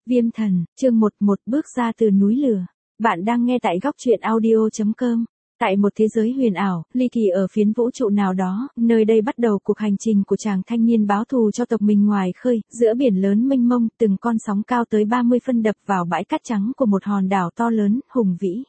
Viêm thần, chương 11 bước ra từ núi lửa. Bạn đang nghe tại góc truyện audio.com. Tại một thế giới huyền ảo, ly kỳ ở phiến vũ trụ nào đó, nơi đây bắt đầu cuộc hành trình của chàng thanh niên báo thù cho tộc mình ngoài khơi, giữa biển lớn mênh mông, từng con sóng cao tới 30 phân đập vào bãi cát trắng của một hòn đảo to lớn, hùng vĩ.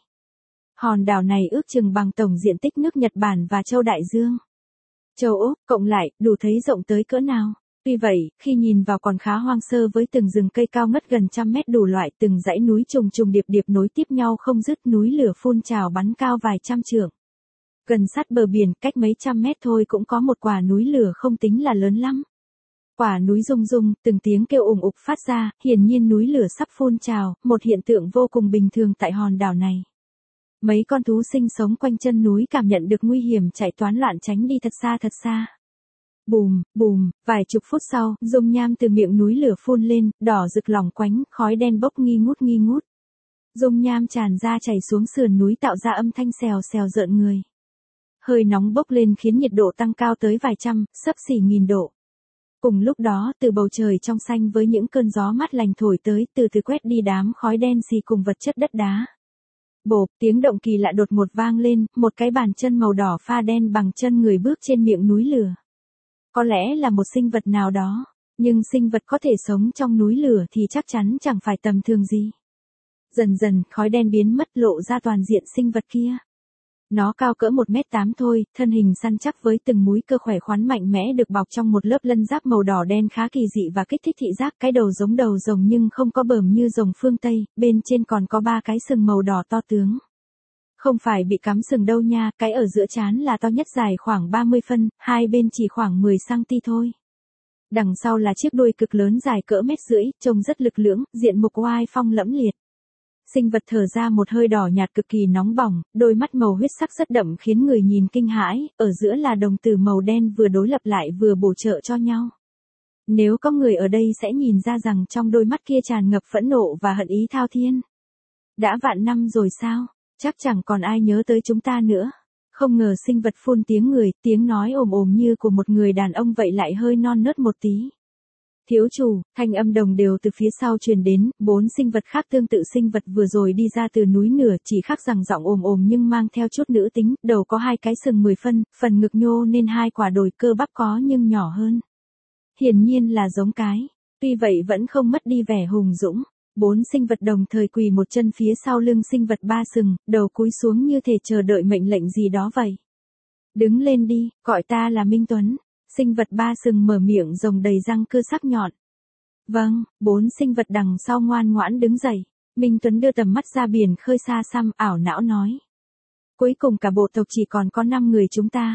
Hòn đảo này ước chừng bằng tổng diện tích nước Nhật Bản và châu Đại Dương. Châu Úc, cộng lại, đủ thấy rộng tới cỡ nào. Tuy vậy, khi nhìn vào còn khá hoang sơ với từng rừng cây cao ngất gần trăm mét đủ loại, từng dãy núi trùng trùng điệp điệp nối tiếp nhau không dứt, núi lửa phun trào bắn cao vài trăm trượng. Gần sát bờ biển, cách mấy trăm mét thôi cũng có một quả núi lửa không tính là lớn lắm. Quả núi rung rung, từng tiếng kêu ùng ục phát ra, hiển nhiên núi lửa sắp phun trào, một hiện tượng vô cùng bình thường tại hòn đảo này. Mấy con thú sinh sống quanh chân núi cảm nhận được nguy hiểm chạy toán loạn tránh đi thật xa. Bùm, bùm, vài chục phút sau, dung nham từ miệng núi lửa phun lên, đỏ rực lỏng quánh, khói đen bốc nghi ngút. Dung nham tràn ra chảy xuống sườn núi tạo ra âm thanh xèo xèo rợn người. Hơi nóng bốc lên khiến nhiệt độ tăng cao tới vài trăm, xấp xỉ nghìn độ. Cùng lúc đó, từ bầu trời trong xanh với những cơn gió mát lành thổi tới, từ từ quét đi đám khói đen xì cùng vật chất đất đá. Bộp, tiếng động kỳ lạ đột ngột vang lên, một cái bàn chân màu đỏ pha đen bằng chân người bước trên miệng núi lửa. Có lẽ là một sinh vật nào đó, nhưng sinh vật có thể sống trong núi lửa thì chắc chắn chẳng phải tầm thường gì. Dần dần, khói đen biến mất lộ ra toàn diện sinh vật kia. Nó cao cỡ 1m8 thôi, thân hình săn chắc với từng múi cơ khỏe khoắn mạnh mẽ được bọc trong một lớp lân giáp màu đỏ đen khá kỳ dị và kích thích thị giác. Cái đầu giống đầu rồng nhưng không có bờm như rồng phương Tây, bên trên còn có 3 cái sừng màu đỏ to tướng. Không phải bị cắm sừng đâu nha, cái ở giữa trán là to nhất dài khoảng 30 phân, hai bên chỉ khoảng 10cm thôi. Đằng sau là chiếc đuôi cực lớn dài cỡ 1,5 m, trông rất lực lưỡng, diện mục oai phong lẫm liệt. Sinh vật thở ra một hơi đỏ nhạt cực kỳ nóng bỏng, đôi mắt màu huyết sắc rất đậm khiến người nhìn kinh hãi, ở giữa là đồng tử màu đen vừa đối lập lại vừa bổ trợ cho nhau. Nếu có người ở đây sẽ nhìn ra rằng trong đôi mắt kia tràn ngập phẫn nộ và hận ý thao thiên. Đã vạn năm rồi sao? Chắc chẳng còn ai nhớ tới chúng ta nữa. Không ngờ sinh vật phun tiếng nói ồm ồm như của một người đàn ông vậy lại hơi non nớt một tí. Thiếu chủ, thanh âm đồng đều từ phía sau truyền đến, 4 sinh vật khác tương tự sinh vật vừa rồi đi ra từ núi lửa, chỉ khác rằng giọng ồm ồm nhưng mang theo chút nữ tính, đầu có 2 cái sừng 10 phân, phần ngực nhô nên 2 quả đồi cơ bắp có nhưng nhỏ hơn. Hiển nhiên là giống cái, tuy vậy vẫn không mất đi vẻ hùng dũng. 4 sinh vật đồng thời quỳ một chân phía sau lưng sinh vật 3 sừng, đầu cúi xuống như thể chờ đợi mệnh lệnh gì đó vậy. Đứng lên đi, gọi ta là Minh Tuấn. Sinh vật 3 sừng mở miệng rồng đầy răng cưa sắc nhọn. Vâng, 4 sinh vật đằng sau ngoan ngoãn đứng dậy. Minh Tuấn đưa tầm mắt ra biển khơi xa xăm, ảo não nói. Cuối cùng cả bộ tộc chỉ còn có 5 người chúng ta.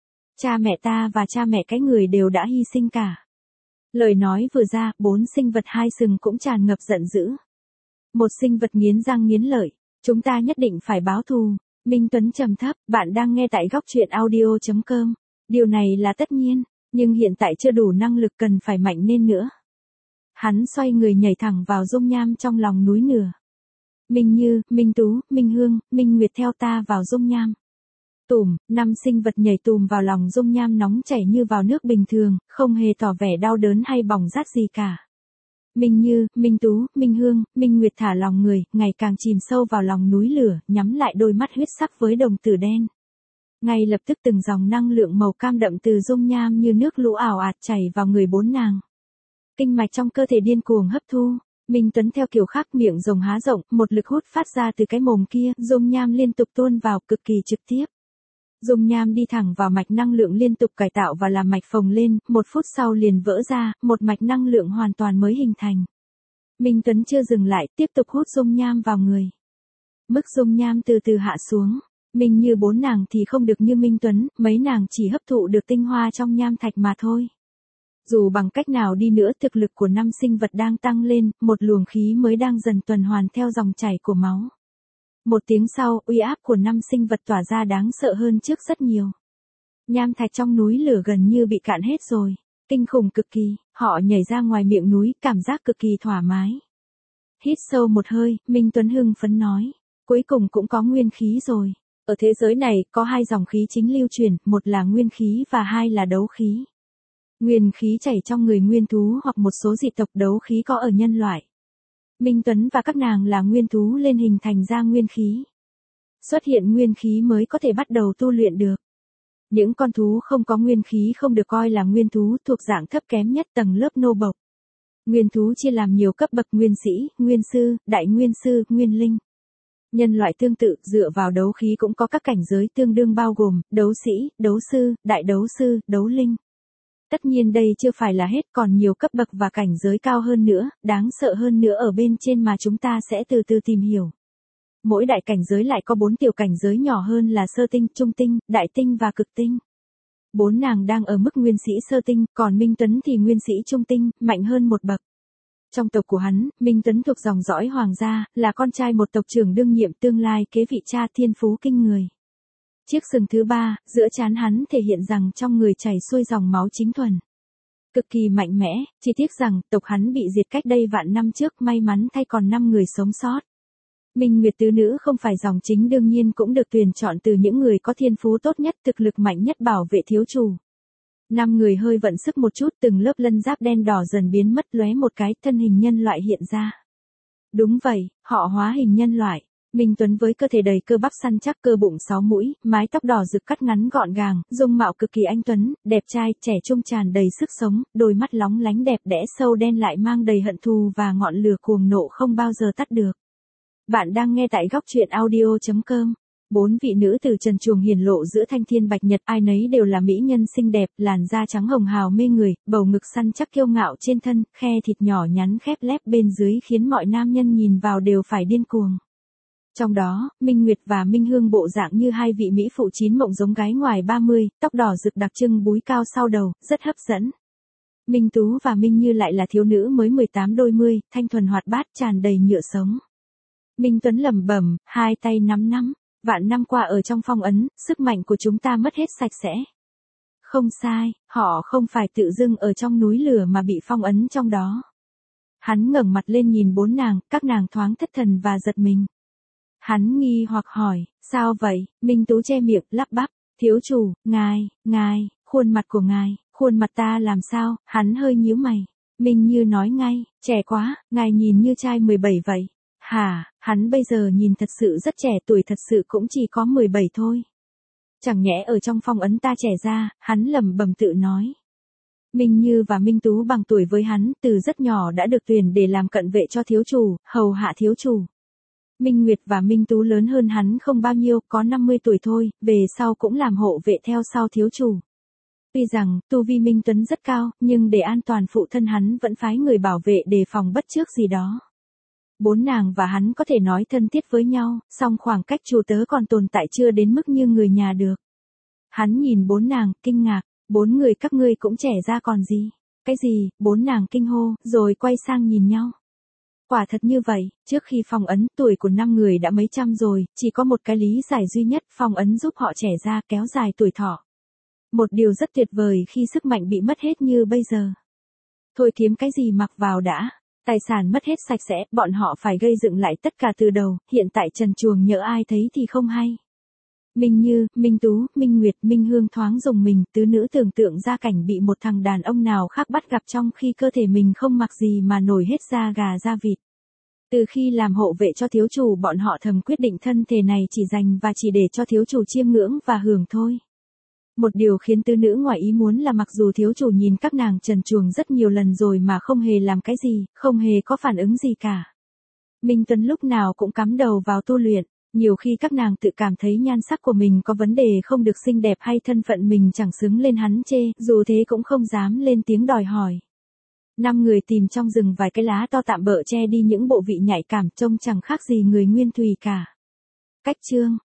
Cha mẹ ta và cha mẹ cái người đều đã hy sinh cả. Lời nói vừa ra, 4 sinh vật 2 sừng cũng tràn ngập giận dữ. Một sinh vật nghiến răng nghiến lợi. Chúng ta nhất định phải báo thù. Minh Tuấn trầm thấp, bạn đang nghe tại góc truyện audio.com. Điều này là tất nhiên, nhưng hiện tại chưa đủ năng lực cần phải mạnh lên nữa. Hắn xoay người nhảy thẳng vào dung nham trong lòng núi lửa. Minh Như, Minh Tú, Minh Hương, Minh Nguyệt theo ta vào dung nham. Tùm, 5 sinh vật nhảy tùm vào lòng dung nham nóng chảy như vào nước bình thường, không hề tỏ vẻ đau đớn hay bỏng rát gì cả. Minh Như, Minh Tú, Minh Hương, Minh Nguyệt thả lòng người, ngày càng chìm sâu vào lòng núi lửa, nhắm lại đôi mắt huyết sắc với đồng tử đen. Ngay lập tức từng dòng năng lượng màu cam đậm từ dung nham như nước lũ ảo ạt chảy vào người 4 nàng. Kinh mạch trong cơ thể điên cuồng hấp thu. Minh Tuấn theo kiểu khác, miệng rồng há rộng, một lực hút phát ra từ cái mồm kia, dung nham liên tục tuôn vào cực kỳ trực tiếp. Dung nham đi thẳng vào mạch năng lượng liên tục cải tạo và làm mạch phồng lên, 1 phút sau liền vỡ ra, một mạch năng lượng hoàn toàn mới hình thành. Minh Tuấn chưa dừng lại, tiếp tục hút dung nham vào người. Mức dung nham từ từ hạ xuống. Minh Như 4 nàng thì không được như Minh Tuấn, mấy nàng chỉ hấp thụ được tinh hoa trong nham thạch mà thôi. Dù bằng cách nào đi nữa, thực lực của 5 sinh vật đang tăng lên, một luồng khí mới đang dần tuần hoàn theo dòng chảy của máu. Một tiếng sau, uy áp của 5 sinh vật tỏa ra đáng sợ hơn trước rất nhiều. Nham thạch trong núi lửa gần như bị cạn hết rồi. Kinh khủng cực kỳ, họ nhảy ra ngoài miệng núi, cảm giác cực kỳ thoải mái. Hít sâu một hơi, Minh Tuấn hưng phấn nói. Cuối cùng cũng có nguyên khí rồi. Ở thế giới này, có 2 dòng khí chính lưu truyền, một là nguyên khí và 2 là đấu khí. Nguyên khí chảy trong người nguyên thú hoặc một số dị tộc, đấu khí có ở nhân loại. Minh Tuấn và các nàng là nguyên thú lên hình thành ra nguyên khí. Xuất hiện nguyên khí mới có thể bắt đầu tu luyện được. Những con thú không có nguyên khí không được coi là nguyên thú, thuộc dạng thấp kém nhất tầng lớp nô bộc. Nguyên thú chia làm nhiều cấp bậc: nguyên sĩ, nguyên sư, đại nguyên sư, nguyên linh. Nhân loại tương tự, dựa vào đấu khí cũng có các cảnh giới tương đương bao gồm đấu sĩ, đấu sư, đại đấu sư, đấu linh. Tất nhiên đây chưa phải là hết, còn nhiều cấp bậc và cảnh giới cao hơn nữa, đáng sợ hơn nữa ở bên trên mà chúng ta sẽ từ từ tìm hiểu. Mỗi đại cảnh giới lại có 4 tiểu cảnh giới nhỏ hơn là sơ tinh, trung tinh, đại tinh và cực tinh. 4 nàng đang ở mức nguyên sĩ sơ tinh, còn Minh Tuấn thì nguyên sĩ trung tinh, mạnh hơn một bậc. Trong tộc của hắn, Minh Tuấn thuộc dòng dõi hoàng gia, là con trai một tộc trưởng đương nhiệm tương lai kế vị cha, thiên phú kinh người. Chiếc sừng thứ 3, giữa trán hắn thể hiện rằng trong người chảy xuôi dòng máu chính thuần. Cực kỳ mạnh mẽ, chỉ tiếc rằng tộc hắn bị diệt cách đây vạn năm trước, may mắn thay còn 5 người sống sót. Minh Nguyệt tứ nữ không phải dòng chính, đương nhiên cũng được tuyển chọn từ những người có thiên phú tốt nhất, thực lực mạnh nhất bảo vệ thiếu chủ. 5 người hơi vận sức một chút, từng lớp lân giáp đen đỏ dần biến mất, lóe một cái, thân hình nhân loại hiện ra. Đúng vậy, họ hóa hình nhân loại. Minh Tuấn với cơ thể đầy cơ bắp săn chắc, cơ bụng 6 mũi, mái tóc đỏ rực cắt ngắn gọn gàng, dung mạo cực kỳ anh tuấn, đẹp trai, trẻ trung tràn đầy sức sống, đôi mắt lóng lánh đẹp đẽ sâu đen lại mang đầy hận thù và ngọn lửa cuồng nộ không bao giờ tắt được. Bạn đang nghe tại góc truyện audio.com. 4 vị nữ từ trần truồng hiển lộ giữa thanh thiên bạch nhật, ai nấy đều là mỹ nhân xinh đẹp, làn da trắng hồng hào mê người, bầu ngực săn chắc kiêu ngạo trên thân, khe thịt nhỏ nhắn khép lép bên dưới khiến mọi nam nhân nhìn vào đều phải điên cuồng. Trong đó, Minh Nguyệt và Minh Hương bộ dạng như hai vị mỹ phụ chín mộng giống gái ngoài 30, tóc đỏ rực đặc trưng búi cao sau đầu, rất hấp dẫn. Minh Tú và Minh Như lại là thiếu nữ mới 18 đôi mươi, thanh thuần hoạt bát tràn đầy nhựa sống. Minh Tuấn lẩm bẩm, hai tay nắm. Vạn năm qua ở trong phong ấn, sức mạnh của chúng ta mất hết sạch sẽ. Không sai, họ không phải tự dưng ở trong núi lửa mà bị phong ấn trong đó. Hắn ngẩng mặt lên nhìn 4 nàng, các nàng thoáng thất thần và giật mình. Hắn nghi hoặc hỏi, sao vậy? Minh Tú che miệng, lắp bắp, thiếu chủ, ngài, khuôn mặt của ngài, khuôn mặt ta làm sao? Hắn hơi nhíu mày. Minh Như nói ngay, trẻ quá, ngài nhìn như trai 17 vậy. Hả, hắn bây giờ nhìn thật sự rất trẻ, tuổi thật sự cũng chỉ có 17 thôi. Chẳng nhẽ ở trong phong ấn ta trẻ ra, hắn lẩm bẩm tự nói. Minh Như và Minh Tú bằng tuổi với hắn, từ rất nhỏ đã được tuyển để làm cận vệ cho thiếu chủ, hầu hạ thiếu chủ. Minh Nguyệt và Minh Tú lớn hơn hắn không bao nhiêu, có 50 tuổi thôi, về sau cũng làm hộ vệ theo sau thiếu chủ. Tuy rằng, tu vi Minh Tuấn rất cao, nhưng để an toàn phụ thân hắn vẫn phái người bảo vệ đề phòng bất trước gì đó. 4 nàng và hắn có thể nói thân thiết với nhau, song khoảng cách chủ tớ còn tồn tại chưa đến mức như người nhà được. Hắn nhìn 4 nàng, kinh ngạc, 4 người các ngươi cũng trẻ ra còn gì? Cái gì? 4 nàng kinh hô, rồi quay sang nhìn nhau. Quả thật như vậy, trước khi phong ấn, tuổi của 5 người đã mấy trăm rồi, chỉ có một cái lý giải duy nhất, phong ấn giúp họ trẻ ra, kéo dài tuổi thọ. Một điều rất tuyệt vời khi sức mạnh bị mất hết như bây giờ. Thôi kiếm cái gì mặc vào đã. Tài sản mất hết sạch sẽ, bọn họ phải gây dựng lại tất cả từ đầu, hiện tại trần truồng nhỡ ai thấy thì không hay. Minh Như, Minh Tú, Minh Nguyệt, Minh Hương thoáng rùng mình, tứ nữ tưởng tượng ra cảnh bị một thằng đàn ông nào khác bắt gặp trong khi cơ thể mình không mặc gì mà nổi hết da gà da vịt. Từ khi làm hộ vệ cho thiếu chủ, bọn họ thầm quyết định thân thể này chỉ dành và chỉ để cho thiếu chủ chiêm ngưỡng và hưởng thôi. Một điều khiến tứ nữ ngoài ý muốn là mặc dù thiếu chủ nhìn các nàng trần truồng rất nhiều lần rồi mà không hề làm cái gì, không hề có phản ứng gì cả. Minh Tuấn lúc nào cũng cắm đầu vào tu luyện, nhiều khi các nàng tự cảm thấy nhan sắc của mình có vấn đề không được xinh đẹp hay thân phận mình chẳng xứng lên hắn chê, dù thế cũng không dám lên tiếng đòi hỏi. 5 người tìm trong rừng vài cái lá to tạm bợ che đi những bộ vị nhạy cảm, trông chẳng khác gì người nguyên thùy cả. Cách chương